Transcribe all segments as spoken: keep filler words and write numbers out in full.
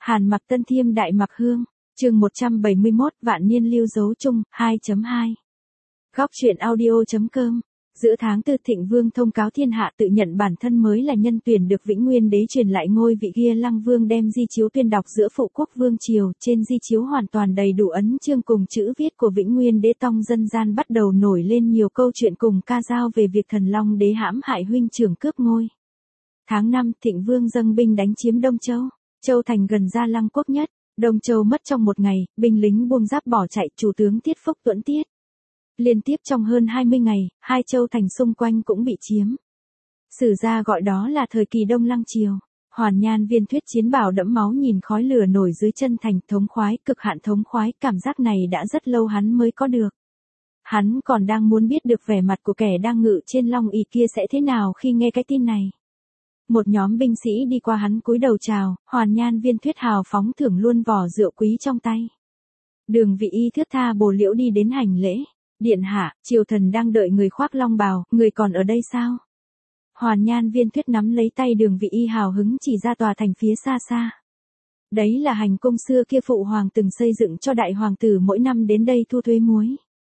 Hàn Mặc Tân Thiêm Đại Mặc Hương, chương một trăm bảy mươi mốt, Vạn Niên Lưu Dấu Chung, hai chấm hai. Góc truyện audio.com. Giữa tháng tư, Thịnh Vương thông cáo thiên hạ tự nhận bản thân mới là nhân tuyển được Vĩnh Nguyên Đế truyền lại ngôi vị Gia Lăng Vương, đem di chiếu tuyên đọc giữa phụ quốc vương triều. Trên di chiếu hoàn toàn đầy đủ ấn chương cùng chữ viết của Vĩnh Nguyên Đế. Tông dân gian bắt đầu nổi lên nhiều câu chuyện cùng ca dao về việc Thần Long Đế hãm hại huynh trưởng cướp ngôi. Tháng năm, Thịnh Vương dâng binh đánh chiếm Đông Châu. Châu thành gần Gia Lăng Quốc nhất. Đông Châu mất trong một ngày, binh lính buông giáp bỏ chạy, chủ tướng Tiết Phúc tuẫn tiết. Liên tiếp trong hơn hai mươi ngày, hai châu thành xung quanh cũng bị chiếm. Sử gia gọi đó là thời kỳ Đông Lăng Triều. Hoàn Nhan Viên Thuyết chiến bào đẫm máu nhìn khói lửa nổi dưới chân thành, thống khoái, cực hạn thống khoái, cảm giác này đã rất lâu hắn mới có được. Hắn còn đang muốn biết được vẻ mặt của kẻ đang ngự trên long ỷ kia sẽ thế nào khi nghe cái tin này. Một nhóm binh sĩ đi qua, hắn cúi đầu chào, Hoàn Nhan Viên Thuyết hào phóng thưởng luôn vỏ rượu quý trong tay. Đường Vị Y thướt tha bồ liễu đi đến hành lễ. Điện hạ, triều thần đang đợi người khoác long bào, người còn ở đây sao? Hoàn Nhan Viên Thuyết nắm lấy tay Đường Vị Y hào hứng chỉ ra tòa thành phía xa xa. Đấy là hành cung xưa kia phụ hoàng từng xây dựng cho đại hoàng tử mỗi năm đến đây thu thuế muối.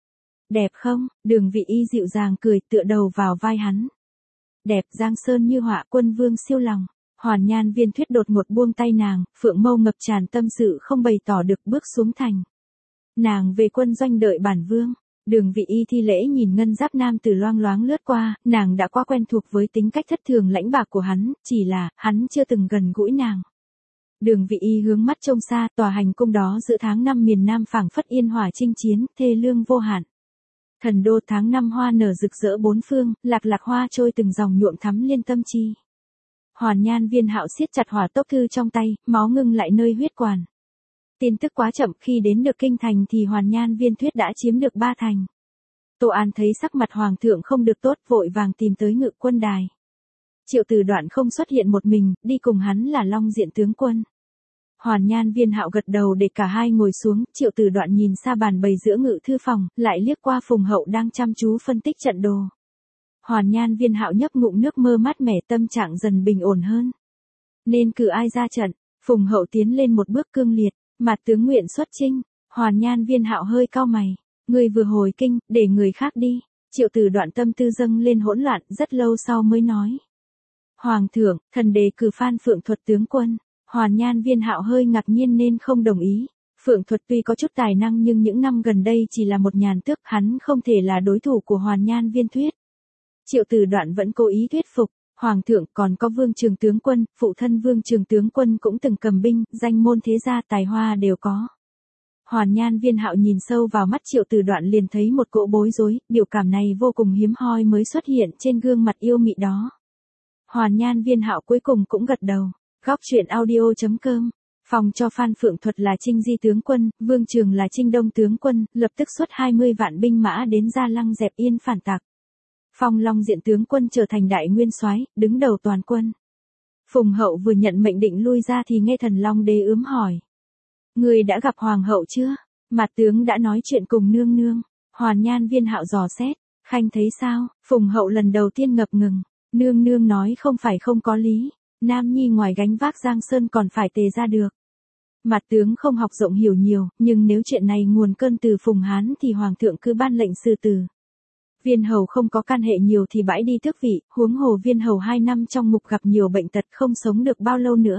Đẹp không? Đường Vị Y dịu dàng cười, tựa đầu vào vai hắn. Đẹp, giang sơn như họa, quân vương siêu lòng. Hoàn Nhan Viên Thuyết đột ngột buông tay nàng, phượng mâu ngập tràn tâm sự không bày tỏ được, bước xuống thành. Nàng về quân doanh đợi bản vương. Đường Vị Y thi lễ nhìn ngân giáp nam tử loang loáng lướt qua, nàng đã quá quen thuộc với tính cách thất thường lãnh bạc của hắn, chỉ là, hắn chưa từng gần gũi nàng. Đường Vị Y hướng mắt trông xa, tòa hành cung đó giữa tháng năm miền Nam phảng phất yên hòa chinh chiến, thê lương vô hạn. Thần đô tháng năm hoa nở rực rỡ bốn phương, lạc lạc hoa trôi từng dòng nhuộm thắm liên tâm chi. Hoàn Nhan Viên Hạo siết chặt hỏa tốc thư trong tay, máu ngưng lại nơi huyết quản. Tin tức quá chậm, khi đến được kinh thành thì Hoàn Nhan Viên Thuyết đã chiếm được ba thành. Tô An thấy sắc mặt hoàng thượng không được tốt, vội vàng tìm tới Ngự Quân đài. Triệu Tử Đoạn không xuất hiện một mình, đi cùng hắn là Long Diện tướng quân. Hoàn Nhan Viên Hạo gật đầu để cả hai ngồi xuống, Triệu Tử Đoạn nhìn xa bàn bày giữa ngự thư phòng, lại liếc qua Phùng Hậu đang chăm chú phân tích trận đồ. Hoàn Nhan Viên Hạo nhấp ngụm nước mơ mát mẻ, tâm trạng dần bình ổn hơn. Nên cử ai ra trận? Phùng Hậu tiến lên một bước cương liệt. Mạt tướng nguyện xuất chinh. Hoàn Nhan Viên Hạo hơi cau mày. Người vừa hồi kinh, để người khác đi. Triệu Tử Đoạn tâm tư dâng lên hỗn loạn, rất lâu sau mới nói. Hoàng thượng, thần đề cử Phan Phượng Thuật tướng quân. Hoàn Nhan Viên Hạo hơi ngạc nhiên nên không đồng ý. Phượng Thuật tuy có chút tài năng nhưng những năm gần đây chỉ là một nhàn tước, hắn không thể là đối thủ của Hoàn Nhan Viên Thuyết. Triệu Tử Đoạn vẫn cố ý thuyết phục. Hoàng thượng, còn có Vương Trường tướng quân, phụ thân Vương Trường tướng quân cũng từng cầm binh, danh môn thế gia tài hoa đều có. Hoàn Nhan Viên Hạo nhìn sâu vào mắt Triệu Tử Đoạn liền thấy một cỗ bối rối, biểu cảm này vô cùng hiếm hoi mới xuất hiện trên gương mặt yêu mị đó. Hoàn Nhan Viên Hạo cuối cùng cũng gật đầu. Góc truyện audio.com. Phòng cho Phan Phượng Thuật là Trinh Di tướng quân, Vương Trường là Trinh Đông tướng quân, lập tức xuất hai mươi vạn binh mã đến Gia Lăng dẹp yên phản tặc. Phong Long Diện tướng quân trở thành đại nguyên soái, đứng đầu toàn quân. Phùng Hậu vừa nhận mệnh định lui ra thì nghe Thần Long Đế ướm hỏi. Người đã gặp Hoàng hậu chưa? Mạt tướng đã nói chuyện cùng nương nương. Hoàn Nhan Viên Hạo dò xét. Khanh thấy sao? Phùng Hậu lần đầu tiên ngập ngừng. Nương nương nói không phải không có lý. Nam nhi ngoài gánh vác Giang Sơn còn phải tề ra được. Mạt tướng không học rộng hiểu nhiều, nhưng nếu chuyện này nguồn cơn từ Phùng Hán thì Hoàng thượng cứ ban lệnh xử tử. Viên hầu không có can hệ nhiều thì bãi đi tước vị, huống hồ viên hầu hai năm trong ngục gặp nhiều bệnh tật không sống được bao lâu nữa.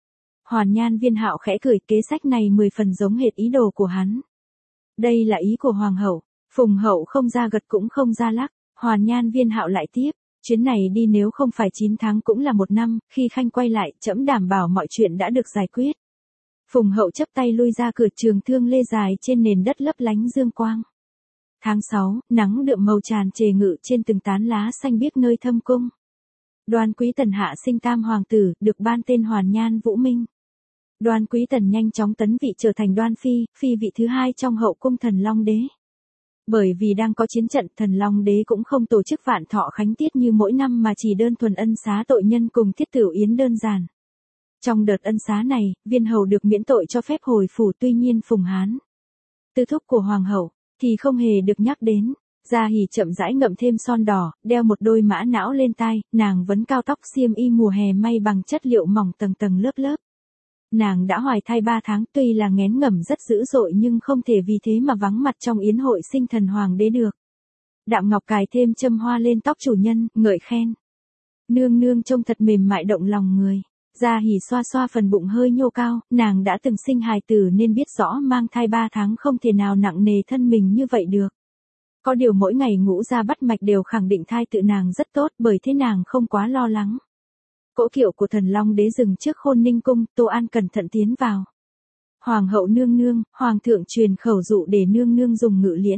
Hoàn Nhan Viên Hạo khẽ cười, kế sách này mười phần giống hệt ý đồ của hắn. Đây là ý của Hoàng hậu. Phùng Hậu không ra gật cũng không ra lắc. Hoàn Nhan Viên Hạo lại tiếp, chuyến này đi nếu không phải chín tháng cũng là một năm, khi Khanh quay lại, trẫm đảm bảo mọi chuyện đã được giải quyết. Phùng Hậu chấp tay lui ra cửa, trường thương lê dài trên nền đất lấp lánh dương quang. Tháng sáu, nắng đượm màu tràn trề ngự trên từng tán lá xanh biếc nơi thâm cung. Đoan Quý Tần hạ sinh tam hoàng tử, được ban tên Hoàn Nhan Vũ Minh. Đoan Quý Tần nhanh chóng tấn vị trở thành Đoan Phi, phi vị thứ hai trong hậu cung Thần Long Đế. Bởi vì đang có chiến trận, Thần Long Đế cũng không tổ chức vạn thọ khánh tiết như mỗi năm mà chỉ đơn thuần ân xá tội nhân cùng thiết tửu yến đơn giản. Trong đợt ân xá này, viên hầu được miễn tội cho phép hồi phủ, tuy nhiên Phùng Hán, tư thúc của hoàng hậu, thì không hề được nhắc đến. Gia Hỉ chậm rãi ngậm thêm son đỏ, đeo một đôi mã não lên tai, nàng vấn cao tóc xiêm y mùa hè may bằng chất liệu mỏng tầng tầng lớp lớp. Nàng đã hoài thai ba tháng, tuy là nghén ngẩm rất dữ dội nhưng không thể vì thế mà vắng mặt trong yến hội sinh thần hoàng đế được. Đạm Ngọc cài thêm châm hoa lên tóc chủ nhân, ngợi khen. Nương nương trông thật mềm mại động lòng người. Gia Hỉ xoa xoa phần bụng hơi nhô cao, nàng đã từng sinh hài tử nên biết rõ mang thai ba tháng không thể nào nặng nề thân mình như vậy được. Có điều mỗi ngày ngũ ra bắt mạch đều khẳng định thai tự nàng rất tốt, bởi thế nàng không quá lo lắng. Cỗ kiệu của Thần Long đế dừng trước Khôn Ninh cung, Tô An cẩn thận tiến vào. Hoàng hậu nương nương, hoàng thượng truyền khẩu dụ để nương nương dùng ngự liễn.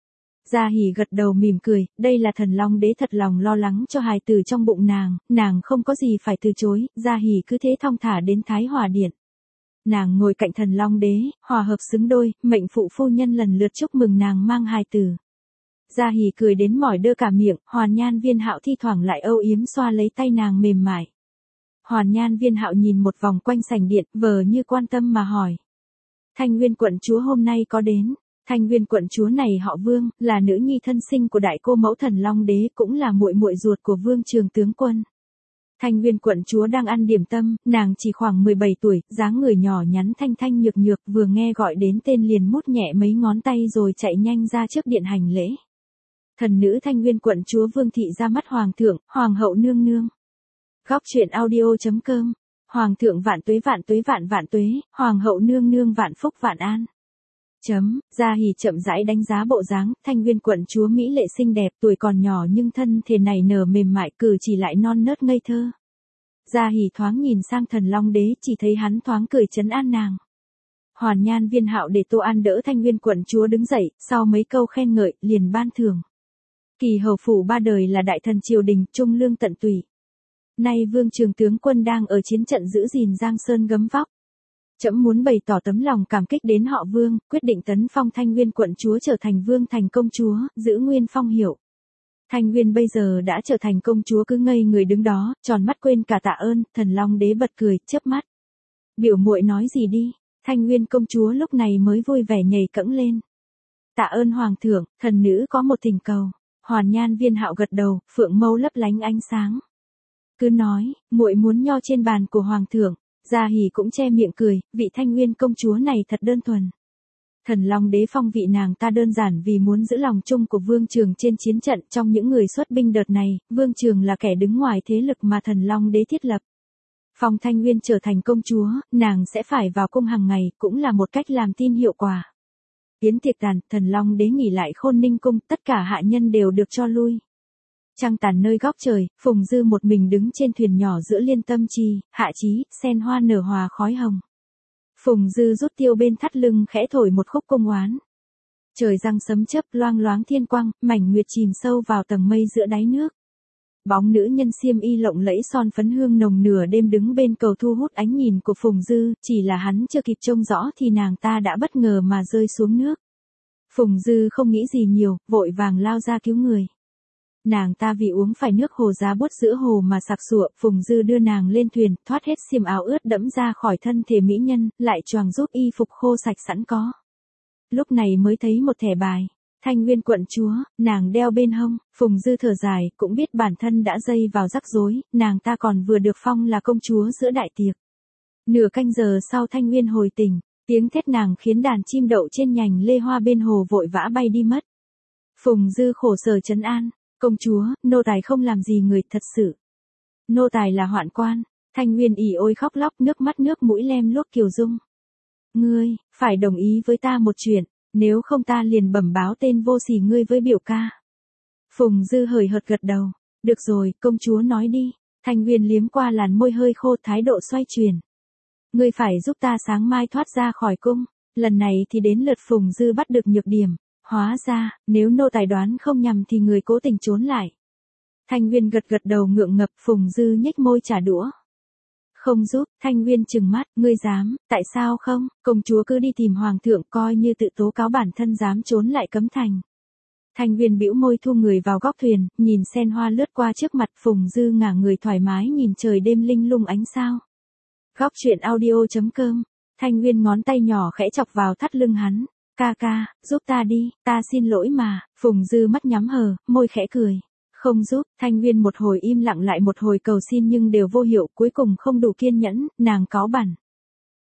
Gia Hỉ gật đầu mỉm cười, đây là Thần Long đế thật lòng lo lắng cho hài tử trong bụng nàng, nàng không có gì phải từ chối. Gia Hỉ cứ thế thong thả đến Thái Hòa điện. Nàng ngồi cạnh Thần Long đế, hòa hợp xứng đôi, mệnh phụ phu nhân lần lượt chúc mừng nàng mang hài tử. Gia Hỉ cười đến mỏi đơ cả miệng, Hoàn Nhan Viên Hạo thi thoảng lại âu yếm xoa lấy tay nàng mềm mại. Hoàn Nhan Viên Hạo nhìn một vòng quanh sảnh điện, vờ như quan tâm mà hỏi. Thanh Nguyên quận chúa hôm nay có đến. Thanh Nguyên quận chúa này họ Vương, là nữ nhi thân sinh của đại cô mẫu Thần Long đế, cũng là muội muội ruột của Vương Trường tướng quân. Thanh Nguyên quận chúa đang ăn điểm tâm, nàng chỉ khoảng mười bảy tuổi, dáng người nhỏ nhắn thanh thanh nhược nhược, vừa nghe gọi đến tên liền mút nhẹ mấy ngón tay rồi chạy nhanh ra trước điện hành lễ. Thần nữ Thanh Nguyên quận chúa Vương thị ra mắt hoàng thượng, hoàng hậu nương nương. Góc truyện audio chấm com. Hoàng thượng vạn tuế vạn tuế vạn vạn tuế, hoàng hậu nương nương vạn phúc vạn an. Chấm, Gia Hỉ chậm rãi đánh giá bộ dáng, Thanh Nguyên quận chúa mỹ lệ xinh đẹp, tuổi còn nhỏ nhưng thân thể này nở mềm mại, cử chỉ lại non nớt ngây thơ. Gia Hỉ thoáng nhìn sang Thần Long đế, chỉ thấy hắn thoáng cười trấn an nàng. Hoàn Nhan Viên Hạo để Tô An đỡ Thanh Nguyên quận chúa đứng dậy, sau mấy câu khen ngợi, liền ban thưởng. Kỳ hầu phủ ba đời là đại thần triều đình, trung lương tận tụy. Nay Vương Trường tướng quân đang ở chiến trận giữ gìn Giang Sơn gấm vóc. Trẫm muốn bày tỏ tấm lòng cảm kích đến họ Vương, quyết định tấn phong Thanh Nguyên quận chúa trở thành Vương thành công chúa, giữ nguyên phong hiệu. Thanh Nguyên bây giờ đã trở thành công chúa cứ ngây người đứng đó, tròn mắt quên cả tạ ơn. Thần Long đế bật cười, chớp mắt. Biểu muội nói gì đi? Thanh Nguyên công chúa lúc này mới vui vẻ nhảy cẫng lên. Tạ ơn hoàng thượng, thần nữ có một thỉnh cầu. Hoàn Nhan Viên Hạo gật đầu, phượng mâu lấp lánh ánh sáng. Cứ nói, muội muốn nho trên bàn của hoàng thượng. Gia Hỉ cũng che miệng cười, vị Thanh Nguyên công chúa này thật đơn thuần. Thần Long đế phong vị nàng ta đơn giản vì muốn giữ lòng chung của Vương Trường trên chiến trận. Trong những người xuất binh đợt này, Vương Trường là kẻ đứng ngoài thế lực mà Thần Long đế thiết lập. Phong Thanh Nguyên trở thành công chúa, nàng sẽ phải vào cung hàng ngày, cũng là một cách làm tin hiệu quả. Yến tiệc tàn, Thần Long đế nghỉ lại Khôn Ninh cung, tất cả hạ nhân đều được cho lui. Trăng tàn nơi góc trời, Phùng Dư một mình đứng trên thuyền nhỏ giữa Liên Tâm Trì, hạ chí, sen hoa nở hòa khói hồng. Phùng Dư rút tiêu bên thắt lưng khẽ thổi một khúc cung oán. Trời giăng sấm chớp loang loáng thiên quang, mảnh nguyệt chìm sâu vào tầng mây giữa đáy nước. Bóng nữ nhân xiêm y lộng lẫy son phấn hương nồng nửa đêm đứng bên cầu thu hút ánh nhìn của Phùng Dư, chỉ là hắn chưa kịp trông rõ thì nàng ta đã bất ngờ mà rơi xuống nước. Phùng Dư không nghĩ gì nhiều, vội vàng lao ra cứu người. Nàng ta vì uống phải nước hồ giá buốt giữa hồ mà sặc sụa, Phùng Dư đưa nàng lên thuyền, thoát hết xiêm áo ướt đẫm ra khỏi thân thể mỹ nhân, lại choàng giúp y phục khô sạch sẵn có. Lúc này mới thấy một thẻ bài, Thanh Nguyên quận chúa, nàng đeo bên hông. Phùng Dư thở dài, cũng biết bản thân đã dây vào rắc rối, nàng ta còn vừa được phong là công chúa giữa đại tiệc. Nửa canh giờ sau Thanh Nguyên hồi tỉnh, tiếng thét nàng khiến đàn chim đậu trên nhành lê hoa bên hồ vội vã bay đi mất. Phùng Dư khổ sở trấn an. Công chúa, nô tài không làm gì người thật sự. Nô tài là hoạn quan. Thanh Nguyên ỉ ôi khóc lóc, nước mắt nước mũi lem luốc kiều dung. Ngươi, phải đồng ý với ta một chuyện, nếu không ta liền bẩm báo tên vô sỉ ngươi với biểu ca. Phùng Dư hời hợt gật đầu. Được rồi, công chúa nói đi. Thanh Nguyên liếm qua làn môi hơi khô, thái độ xoay chuyển. Ngươi phải giúp ta sáng mai thoát ra khỏi cung. Lần này thì đến lượt Phùng Dư bắt được nhược điểm. Hóa ra, nếu nô tài đoán không nhầm thì người cố tình trốn lại. Thanh Nguyên gật gật đầu ngượng ngập, Phùng Dư nhếch môi trả đũa. Không giúp. Thanh Nguyên trừng mắt, ngươi dám, tại sao không? Công chúa cứ đi tìm hoàng thượng, coi như tự tố cáo bản thân dám trốn lại cấm thành. Thanh Nguyên bĩu môi thu người vào góc thuyền, nhìn sen hoa lướt qua trước mặt. Phùng Dư ngả người thoải mái nhìn trời đêm linh lung ánh sao. Góc truyện audio chấm com. Thanh Nguyên ngón tay nhỏ khẽ chọc vào thắt lưng hắn. Ca ca, giúp ta đi, ta xin lỗi mà. Phùng Dư mắt nhắm hờ, môi khẽ cười. Không giúp. Thanh Nguyên một hồi im lặng lại một hồi cầu xin nhưng đều vô hiệu, cuối cùng không đủ kiên nhẫn, nàng cáu bẳn.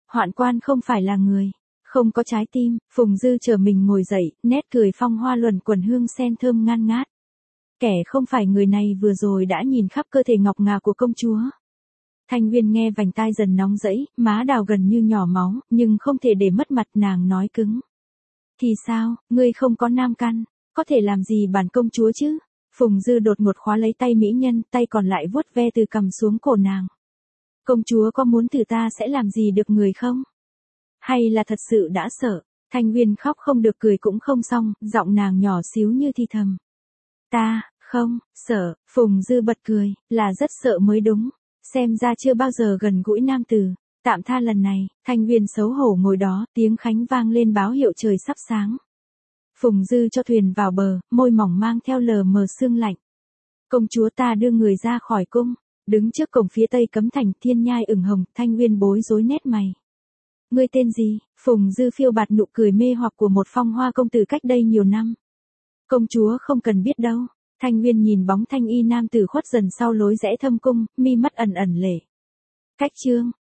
Hoạn quan không phải là người, không có trái tim. Phùng Dư trở mình ngồi dậy, nét cười phong hoa luẩn quẩn hương sen thơm ngan ngát. Kẻ không phải người này vừa rồi đã nhìn khắp cơ thể ngọc ngà của công chúa. Thanh Viên nghe vành tai dần nóng rẫy, má đào gần như nhỏ máu, nhưng không thể để mất mặt, nàng nói cứng. Thì sao, ngươi không có nam căn, có thể làm gì bản công chúa chứ? Phùng Dư đột ngột khóa lấy tay mỹ nhân, tay còn lại vuốt ve từ cằm xuống cổ nàng. Công chúa có muốn thử ta sẽ làm gì được người không? Hay là thật sự đã sợ? Thanh Viên khóc không được cười cũng không xong, giọng nàng nhỏ xíu như thì thầm. Ta, không, sợ. Phùng Dư bật cười, là rất sợ mới đúng. Xem ra chưa bao giờ gần gũi nam tử. Tạm tha lần này. Thanh Viên xấu hổ ngồi đó, tiếng khánh vang lên báo hiệu trời sắp sáng. Phùng Dư cho thuyền vào bờ, môi mỏng mang theo lờ mờ sương lạnh. Công chúa ta đưa người ra khỏi cung. Đứng trước cổng phía tây cấm thành, thiên nhai ửng hồng. Thanh Viên bối rối nét mày. Ngươi tên gì? Phùng Dư phiêu bạt nụ cười mê hoặc của một phong hoa công tử cách đây nhiều năm. Công chúa không cần biết đâu. Thanh Viên nhìn bóng thanh y nam tử khuất dần sau lối rẽ thâm cung, mi mắt ẩn ẩn lệ. Cách chương,